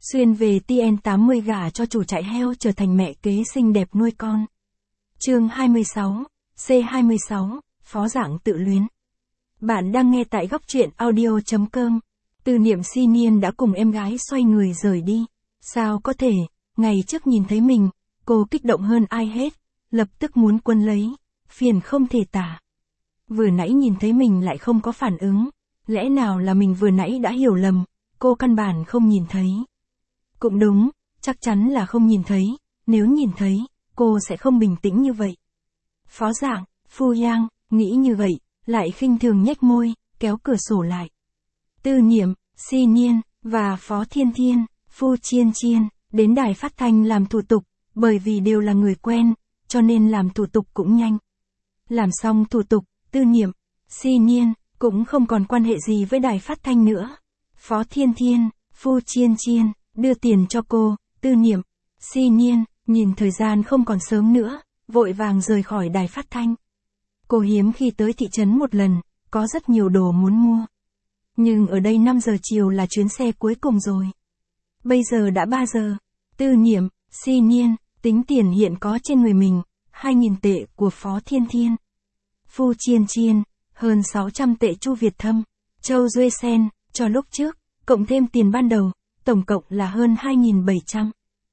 Xuyên về TN80 gả cho chủ trại heo trở thành mẹ kế xinh đẹp nuôi con. Chương 26, C26, Phó Giảng tự luyến. Bạn đang nghe tại góc truyện audio.com. Tư Niệm Si Niên đã cùng em gái xoay người rời đi. Sao có thể, ngày trước nhìn thấy mình, cô kích động hơn ai hết, lập tức muốn quân lấy, phiền không thể tả. Vừa nãy nhìn thấy mình lại không có phản ứng, lẽ nào là mình vừa nãy đã hiểu lầm, cô căn bản không nhìn thấy. Cũng đúng, chắc chắn là không nhìn thấy, nếu nhìn thấy, cô sẽ không bình tĩnh như vậy. Phó Giảng, Phu Yang, nghĩ như vậy, lại khinh thường nhếch môi, kéo cửa sổ lại. Tư Niệm, Si Niên, và Phó Thiên Thiên, Phu Chiên Chiên, đến đài phát thanh làm thủ tục, bởi vì đều là người quen, cho nên làm thủ tục cũng nhanh. Làm xong thủ tục, Tư Niệm, Si Niên, cũng không còn quan hệ gì với đài phát thanh nữa. Phó Thiên Thiên, Phu Chiên Chiên, đưa tiền cho cô. Tư Niệm, Si Niên, nhìn thời gian không còn sớm nữa, vội vàng rời khỏi đài phát thanh. Cô hiếm khi tới thị trấn một lần, có rất nhiều đồ muốn mua. Nhưng ở đây 5 giờ chiều là chuyến xe cuối cùng rồi. Bây giờ đã 3 giờ. Tư Niệm, Si Niên, tính tiền hiện có trên người mình, 2.000 tệ của Phó Thiên Thiên. Phu Chiên Chiên, hơn 600 tệ Chu Việt Thâm, Châu Duê Sen, cho lúc trước, cộng thêm tiền ban đầu, tổng cộng là hơn 2.700.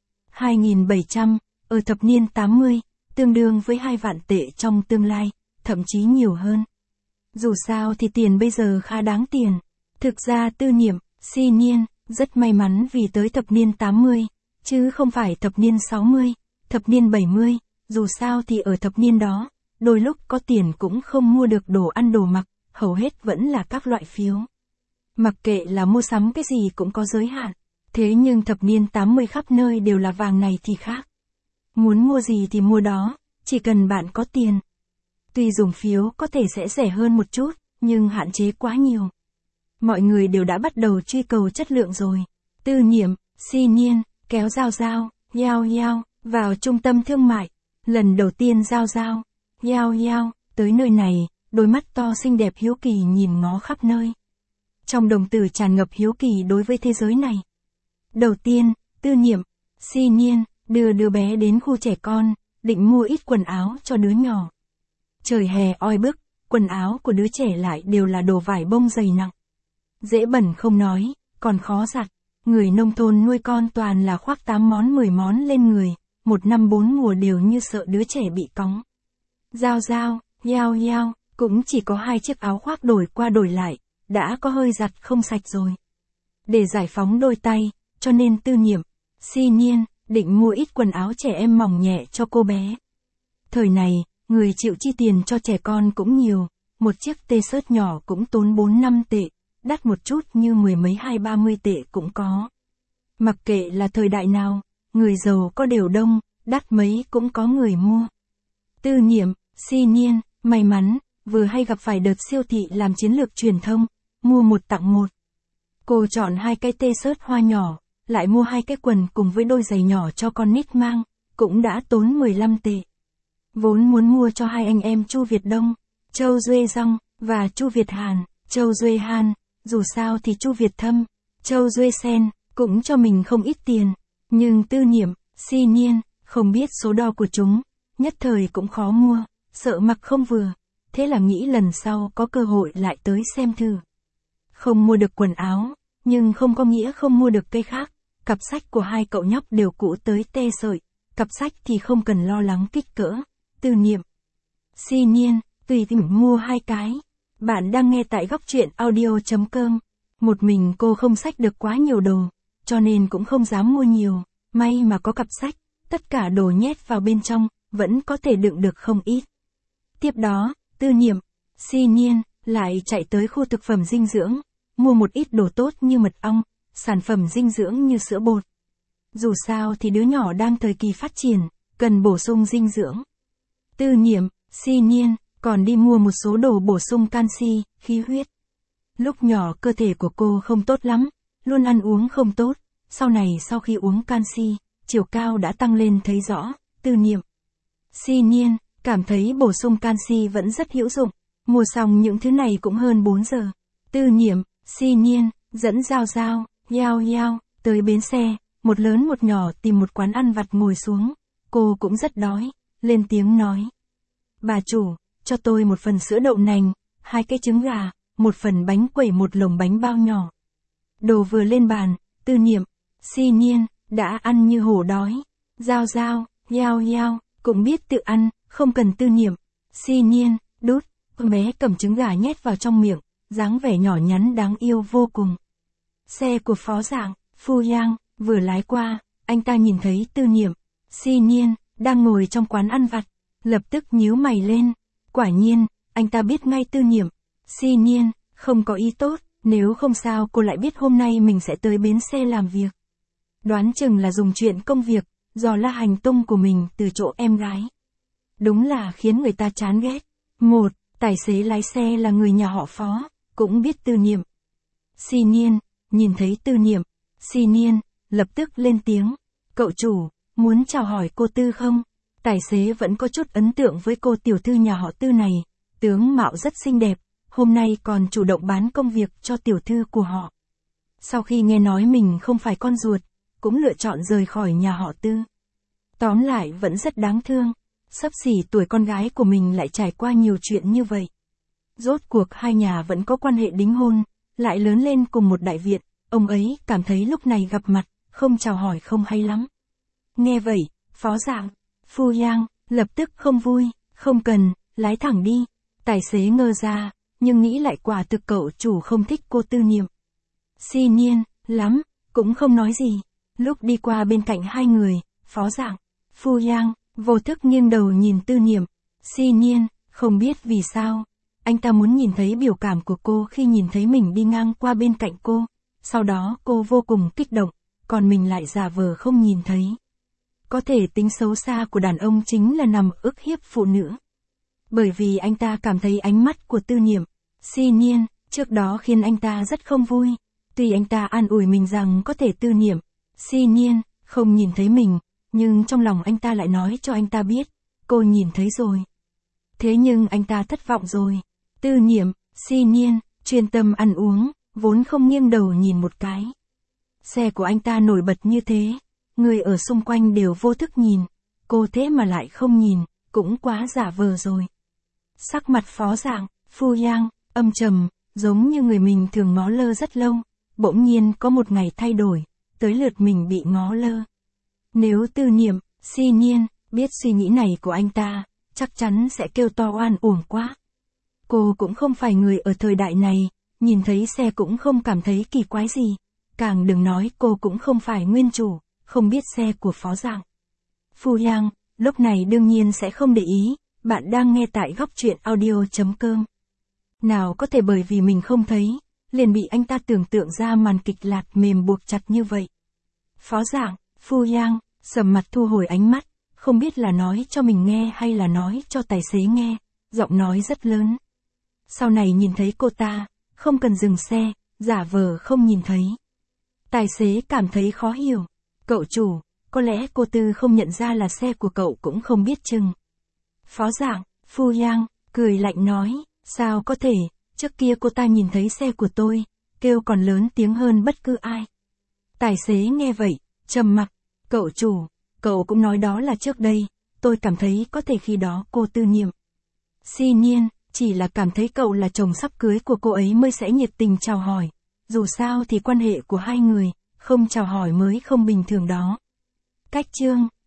2.700, ở thập niên 80, tương đương với 2 vạn tệ trong tương lai, thậm chí nhiều hơn. Dù sao thì tiền bây giờ khá đáng tiền. Thực ra Tư Niệm, Si Niên, rất may mắn vì tới thập niên 80, chứ không phải thập niên 60, thập niên 70, dù sao thì ở thập niên đó, đôi lúc có tiền cũng không mua được đồ ăn đồ mặc, hầu hết vẫn là các loại phiếu. Mặc kệ là mua sắm cái gì cũng có giới hạn, thế nhưng thập niên 80 khắp nơi đều là vàng này thì khác. Muốn mua gì thì mua đó, chỉ cần bạn có tiền. Tuy dùng phiếu có thể sẽ rẻ hơn một chút, nhưng hạn chế quá nhiều. Mọi người đều đã bắt đầu truy cầu chất lượng rồi. Tư Niệm, Si Niên, kéo Giao, Yao, vào trung tâm thương mại. Lần đầu tiên Giao, Yao, tới nơi này, đôi mắt to xinh đẹp hiếu kỳ nhìn ngó khắp nơi. Trong đồng tử tràn ngập hiếu kỳ đối với thế giới này. Đầu tiên, Tư Niệm, Si Niên, đưa đứa bé đến khu trẻ con, định mua ít quần áo cho đứa nhỏ. Trời hè oi bức, quần áo của đứa trẻ lại đều là đồ vải bông dày nặng. Dễ bẩn không nói, còn khó giặt. Người nông thôn nuôi con toàn là khoác 8 món 10 món lên người, 1 năm 4 mùa đều như sợ đứa trẻ bị cóng. Giao, Yao, cũng chỉ có 2 chiếc áo khoác đổi qua đổi lại, đã có hơi giặt không sạch rồi. Để giải phóng đôi tay, cho nên Tư Niệm, Si Niên, định mua ít quần áo trẻ em mỏng nhẹ cho cô bé. Thời này, người chịu chi tiền cho trẻ con cũng nhiều, một chiếc t-shirt nhỏ cũng tốn 4-5 tệ, đắt một chút như 10 mấy 20-30 tệ cũng có. Mặc kệ là thời đại nào, người giàu có đều đông, đắt mấy cũng có người mua. Tư Niệm, Si Niên, may mắn, vừa hay gặp phải đợt siêu thị làm chiến lược truyền thông, mua 1 tặng 1. Cô chọn 2 cái t-shirt hoa nhỏ, lại mua 2 cái quần cùng với đôi giày nhỏ cho con nít mang, cũng đã tốn 15 tệ. Vốn muốn mua cho 2 anh em Chu Việt Đông, Châu Duê Dong, và Chu Việt Hàn, Châu Duê Han, dù sao thì Chu Việt Thâm, Châu Duê Sen, cũng cho mình không ít tiền. Nhưng Tư Niệm, Si Niên, không biết số đo của chúng, nhất thời cũng khó mua, sợ mặc không vừa, thế là nghĩ lần sau có cơ hội lại tới xem thử. Không mua được quần áo, nhưng không có nghĩa không mua được cây khác, cặp sách của 2 cậu nhóc đều cũ tới tê sợi, cặp sách thì không cần lo lắng kích cỡ. Tư Niệm, Si Niên, tùy tìm mua 2 cái. Bạn đang nghe tại góc truyện audio.com. Một mình cô không xách được quá nhiều đồ, cho nên cũng không dám mua nhiều, may mà có cặp sách, tất cả đồ nhét vào bên trong, vẫn có thể đựng được không ít. Tiếp đó, Tư Niệm, Si Niên, lại chạy tới khu thực phẩm dinh dưỡng, mua một ít đồ tốt như mật ong, sản phẩm dinh dưỡng như sữa bột. Dù sao thì đứa nhỏ đang thời kỳ phát triển, cần bổ sung dinh dưỡng. Tư Niệm, Si Niên, còn đi mua một số đồ bổ sung canxi, khí huyết. Lúc nhỏ cơ thể của cô không tốt lắm, luôn ăn uống không tốt, sau này sau khi uống canxi, chiều cao đã tăng lên thấy rõ. Tư Niệm, Si Niên, cảm thấy bổ sung canxi vẫn rất hữu dụng, mua xong những thứ này cũng hơn 4 giờ. Tư Niệm, Si Niên, dẫn Giao, Yao, Tới bến xe, một lớn một nhỏ tìm một quán ăn vặt ngồi xuống. Cô cũng rất đói, lên tiếng nói. Bà chủ, cho tôi một phần sữa đậu nành, 2 cái trứng gà, một phần bánh quẩy, một lồng bánh bao nhỏ. Đồ vừa lên bàn, Tư Niệm, Si Nhiên, đã ăn như hổ đói. Giao Giao, Yao Yao, cũng biết tự ăn, không cần Tư Niệm. Si Nhiên, đút, con bé cầm trứng gà nhét vào trong miệng, dáng vẻ nhỏ nhắn đáng yêu vô cùng. Xe của Phó Dạng, Phu Yang, vừa lái qua, anh ta nhìn thấy Tư Niệm, Si Nhiên, đang ngồi trong quán ăn vặt, lập tức nhíu mày lên. Quả nhiên, anh ta biết ngay Tư Niệm, Si Nhiên, không có ý tốt, nếu không sao cô lại biết hôm nay mình sẽ tới bến xe làm việc. Đoán chừng là dùng chuyện công việc, dò la hành tung của mình từ chỗ em gái. Đúng là khiến người ta chán ghét. Một, tài xế lái xe là người nhà họ Phó, cũng biết Tư Niệm. Si Nhiên, nhìn thấy Tư Niệm, Si Nhiên, lập tức lên tiếng. Cậu chủ, muốn chào hỏi cô Tư không? Tài xế vẫn có chút ấn tượng với cô tiểu thư nhà họ Tư này, tướng mạo rất xinh đẹp, hôm nay còn chủ động bán công việc cho tiểu thư của họ. Sau khi nghe nói mình không phải con ruột, cũng lựa chọn rời khỏi nhà họ Tư. Tóm lại vẫn rất đáng thương, xấp xỉ tuổi con gái của mình lại trải qua nhiều chuyện như vậy. Rốt cuộc hai nhà vẫn có quan hệ đính hôn, lại lớn lên cùng một đại viện, ông ấy cảm thấy lúc này gặp mặt, không chào hỏi không hay lắm. Nghe vậy, Phó Dạng, Phu Yang, lập tức không vui, không cần, lái thẳng đi. Tài xế ngơ ra, nhưng nghĩ lại quả thực cậu chủ không thích cô Tư Niệm. Si Nhiên, lắm, cũng không nói gì. Lúc đi qua bên cạnh hai người, Phó Dạng, Phu Yang, vô thức nghiêng đầu nhìn Tư Niệm. Si Nhiên, không biết vì sao, anh ta muốn nhìn thấy biểu cảm của cô khi nhìn thấy mình đi ngang qua bên cạnh cô. Sau đó cô vô cùng kích động, còn mình lại giả vờ không nhìn thấy. Có thể tính xấu xa của đàn ông chính là nằm ức hiếp phụ nữ. Bởi vì anh ta cảm thấy ánh mắt của Tư Niệm, Si Nhiên, trước đó khiến anh ta rất không vui. Tuy anh ta an ủi mình rằng có thể Tư Niệm, Si Nhiên, không nhìn thấy mình, nhưng trong lòng anh ta lại nói cho anh ta biết, cô nhìn thấy rồi. Thế nhưng anh ta thất vọng rồi. Tư Niệm, Si Nhiên, chuyên tâm ăn uống, vốn không nghiêng đầu nhìn một cái. Xe của anh ta nổi bật như thế, người ở xung quanh đều vô thức nhìn, cô thế mà lại không nhìn, cũng quá giả vờ rồi. Sắc mặt Phó Dạng, Phu Yang, âm trầm, giống như người mình thường ngó lơ rất lâu, bỗng nhiên có một ngày thay đổi, tới lượt mình bị ngó lơ. Nếu Tư Niệm, Si Nhiên, biết suy nghĩ này của anh ta, chắc chắn sẽ kêu to oan uổng quá. Cô cũng không phải người ở thời đại này, nhìn thấy xe cũng không cảm thấy kỳ quái gì. Càng đừng nói cô cũng không phải nguyên chủ, không biết xe của Phó Dạng. Phu Yang, lúc này đương nhiên sẽ không để ý, bạn đang nghe tại góc truyện audio.com. Nào có thể bởi vì mình không thấy, liền bị anh ta tưởng tượng ra màn kịch lạt mềm buộc chặt như vậy. Phó Dạng, Phu Yang, sầm mặt thu hồi ánh mắt, không biết là nói cho mình nghe hay là nói cho tài xế nghe, giọng nói rất lớn. Sau này nhìn thấy cô ta, không cần dừng xe, giả vờ không nhìn thấy. Tài xế cảm thấy khó hiểu. Cậu chủ, có lẽ cô Tư không nhận ra là xe của cậu cũng không biết chừng. Phó Dạng, Phu Yang, cười lạnh nói, sao có thể, trước kia cô ta nhìn thấy xe của tôi, kêu còn lớn tiếng hơn bất cứ ai. Tài xế nghe vậy, trầm mặc, cậu chủ, cậu cũng nói đó là trước đây, tôi cảm thấy có thể khi đó cô Tư Niệm, Si Nhiên, chỉ là cảm thấy cậu là chồng sắp cưới của cô ấy mới sẽ nhiệt tình chào hỏi. Dù sao thì quan hệ của hai người, không chào hỏi mới không bình thường đó. Cách chương